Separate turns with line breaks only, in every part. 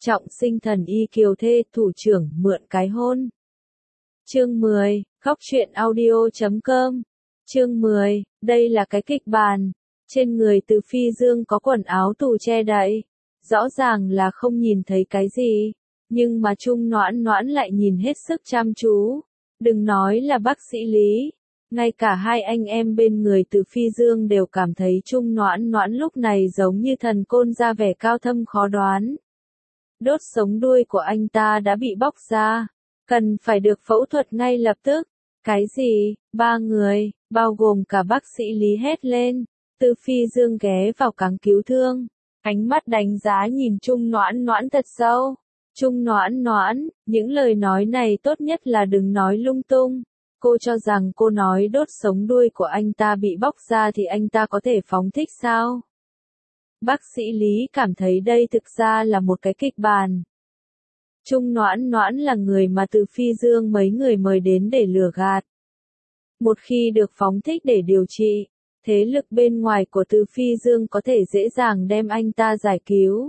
Trọng sinh thần y kiều thê thủ trưởng mượn cái hôn. Chương 10, Góc truyện audio.com. Chương 10, đây là cái kịch bản. Trên người Từ Phi Dương có quần áo tù che đậy. Rõ ràng là không nhìn thấy cái gì. Nhưng mà Trung Noãn Noãn lại nhìn hết sức chăm chú. Đừng nói là bác sĩ Lý. Ngay cả hai anh em bên người Từ Phi Dương đều cảm thấy Trung Noãn Noãn lúc này giống như thần côn ra vẻ cao thâm khó đoán. Đốt sống đuôi của anh ta đã bị bóc ra. Cần phải được phẫu thuật ngay lập tức. Cái gì? Ba người, bao gồm cả bác sĩ Lý hét lên. Từ Phi Dương ghé vào cáng cứu thương. Ánh mắt đánh giá nhìn Trung Noãn Noãn thật sâu. Trung Noãn Noãn, những lời nói này tốt nhất là đừng nói lung tung. Cô cho rằng cô nói đốt sống đuôi của anh ta bị bóc ra thì anh ta có thể phóng thích sao? Bác sĩ Lý cảm thấy đây thực ra là một cái kịch bản. Trung Noãn Noãn là người mà Từ Phi Dương mấy người mời đến để lừa gạt. Một khi được phóng thích để điều trị, thế lực bên ngoài của Từ Phi Dương có thể dễ dàng đem anh ta giải cứu.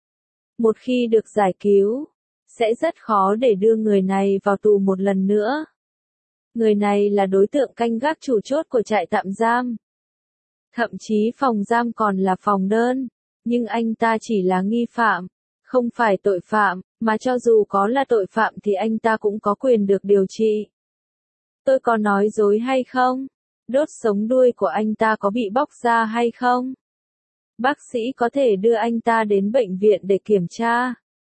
Một khi được giải cứu, sẽ rất khó để đưa người này vào tù một lần nữa. Người này là đối tượng canh gác chủ chốt của trại tạm giam. Thậm chí phòng giam còn là phòng đơn, nhưng anh ta chỉ là nghi phạm, không phải tội phạm, mà cho dù có là tội phạm thì anh ta cũng có quyền được điều trị. Tôi có nói dối hay không? Đốt sống đuôi của anh ta có bị bóc ra hay không? Bác sĩ có thể đưa anh ta đến bệnh viện để kiểm tra.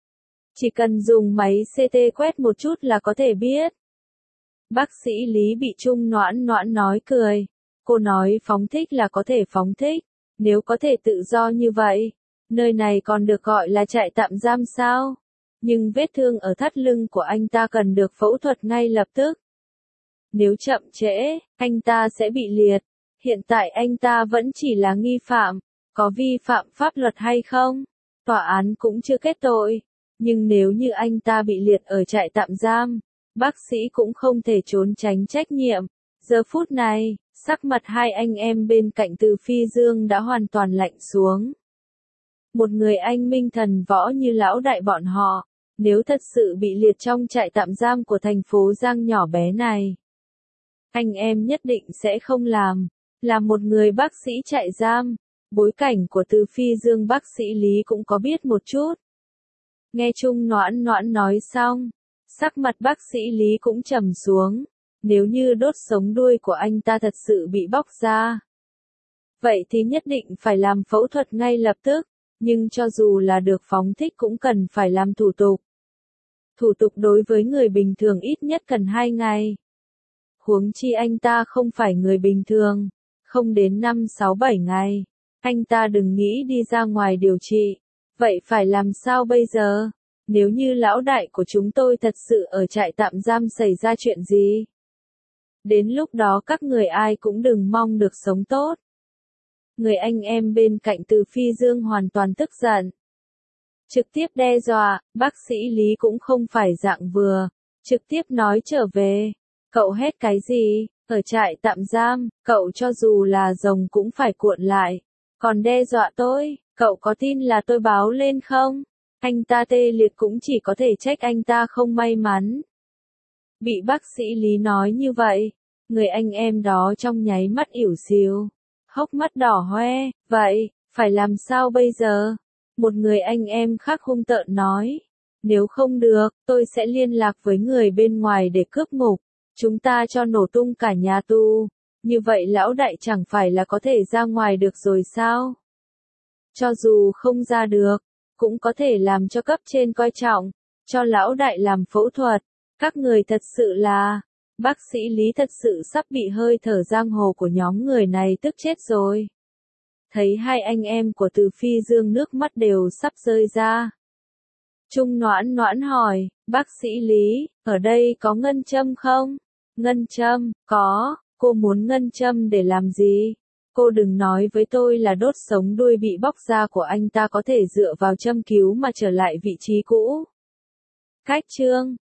Chỉ cần dùng máy CT quét một chút là có thể biết. Bác sĩ Lý bị Trung Noãn Noãn nói cười. Cô nói phóng thích là có thể phóng thích. Nếu có thể tự do như vậy, nơi này còn được gọi là trại tạm giam sao? Nhưng vết thương ở thắt lưng của anh ta cần được phẫu thuật ngay lập tức. Nếu chậm trễ, anh ta sẽ bị liệt. Hiện tại anh ta vẫn chỉ là nghi phạm. Có vi phạm pháp luật hay không? Tòa án cũng chưa kết tội. Nhưng nếu như anh ta bị liệt ở trại tạm giam, bác sĩ cũng không thể trốn tránh trách nhiệm. Giờ phút này, sắc mặt hai anh em bên cạnh Từ Phi Dương đã hoàn toàn lạnh xuống. Một người anh minh thần võ như lão đại bọn họ, nếu thật sự bị liệt trong trại tạm giam của thành phố Giang nhỏ bé này, anh em nhất định sẽ không làm. Là một người bác sĩ trại giam, bối cảnh của Từ Phi Dương bác sĩ Lý cũng có biết một chút. Nghe Trung Noãn Noãn nói xong, sắc mặt bác sĩ Lý cũng trầm xuống. Nếu như đốt sống đuôi của anh ta thật sự bị bóc ra, vậy thì nhất định phải làm phẫu thuật ngay lập tức. Nhưng cho dù là được phóng thích cũng cần phải làm thủ tục. Thủ tục đối với người bình thường ít nhất cần 2 ngày. Huống chi anh ta không phải người bình thường. Không đến 5, 6, 7 ngày. Anh ta đừng nghĩ đi ra ngoài điều trị. Vậy phải làm sao bây giờ? Nếu như lão đại của chúng tôi thật sự ở trại tạm giam xảy ra chuyện gì? Đến lúc đó các người ai cũng đừng mong được sống tốt. Người anh em bên cạnh Từ Phi Dương hoàn toàn tức giận. Trực tiếp đe dọa, bác sĩ Lý cũng không phải dạng vừa. Trực tiếp nói trở về. Cậu hét cái gì? Ở trại tạm giam, cậu cho dù là rồng cũng phải cuộn lại. Còn đe dọa tôi, cậu có tin là tôi báo lên không? Anh ta tê liệt cũng chỉ có thể trách anh ta không may mắn. Bị bác sĩ Lý nói như vậy, người anh em đó trong nháy mắt ỉu xìu, hốc mắt đỏ hoe. Vậy, phải làm sao bây giờ? Một người anh em khác hung tợn nói. Nếu không được, tôi sẽ liên lạc với người bên ngoài để cướp ngục. Chúng ta cho nổ tung cả nhà tù. Như vậy lão đại chẳng phải là có thể ra ngoài được rồi sao? Cho dù không ra được, cũng có thể làm cho cấp trên coi trọng, cho lão đại làm phẫu thuật. Các người thật sự là, bác sĩ Lý thật sự sắp bị hơi thở giang hồ của nhóm người này tức chết rồi. Thấy hai anh em của Từ Phi Dương nước mắt đều sắp rơi ra. Trung Noãn Noãn hỏi, bác sĩ Lý, ở đây có ngân châm không? Ngân châm, có, cô muốn ngân châm để làm gì? Cô đừng nói với tôi là đốt sống đuôi bị bóc ra của anh ta có thể dựa vào châm cứu mà trở lại vị trí cũ. Cách chương